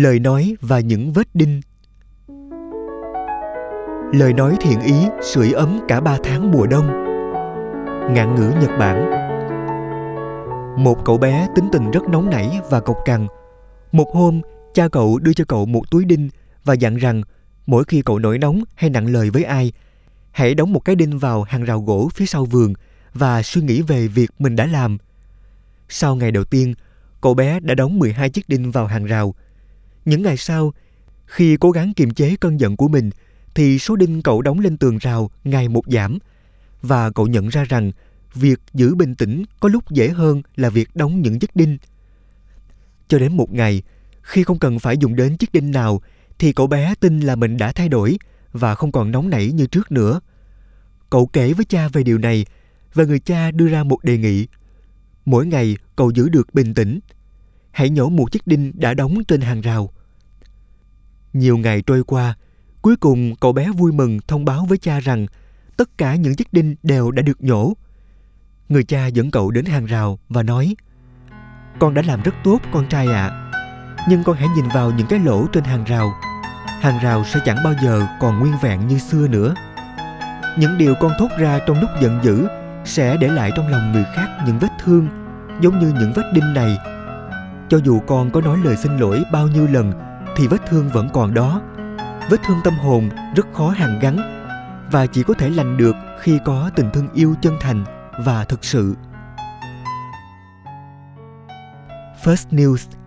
Lời nói và những vết đinh. Lời nói thiện ý sưởi ấm cả 3 tháng mùa đông. Ngạn ngữ Nhật Bản. Một cậu bé tính tình rất nóng nảy và cộc cằn. Một hôm, cha cậu đưa cho cậu một túi đinh và dặn rằng mỗi khi cậu nổi nóng hay nặng lời với ai, hãy đóng một cái đinh vào hàng rào gỗ phía sau vườn và suy nghĩ về việc mình đã làm. Sau ngày đầu tiên, cậu bé đã đóng 12 chiếc đinh vào hàng rào. Những ngày sau, khi cố gắng kiềm chế cơn giận của mình, thì số đinh cậu đóng lên tường rào ngày một giảm. Và cậu nhận ra rằng việc giữ bình tĩnh có lúc dễ hơn là việc đóng những chiếc đinh. Cho đến một ngày, khi không cần phải dùng đến chiếc đinh nào, thì cậu bé tin là mình đã thay đổi và không còn nóng nảy như trước nữa. Cậu kể với cha về điều này và người cha đưa ra một đề nghị. Mỗi ngày cậu giữ được bình tĩnh. Hãy nhổ một chiếc đinh đã đóng trên hàng rào. Nhiều ngày trôi qua, cuối cùng cậu bé vui mừng thông báo với cha rằng tất cả những chiếc đinh đều đã được nhổ. Người cha dẫn cậu đến hàng rào và nói: "Con đã làm rất tốt con trai ạ. Nhưng con hãy nhìn vào những cái lỗ trên hàng rào. Hàng rào sẽ chẳng bao giờ còn nguyên vẹn như xưa nữa. Những điều con thốt ra trong lúc giận dữ sẽ để lại trong lòng người khác những vết thương, giống như những vết đinh này. Cho dù con có nói lời xin lỗi bao nhiêu lần, thì vết thương vẫn còn đó. Vết thương tâm hồn rất khó hàn gắn, và chỉ có thể lành được khi có tình thương yêu chân thành và thực sự." First News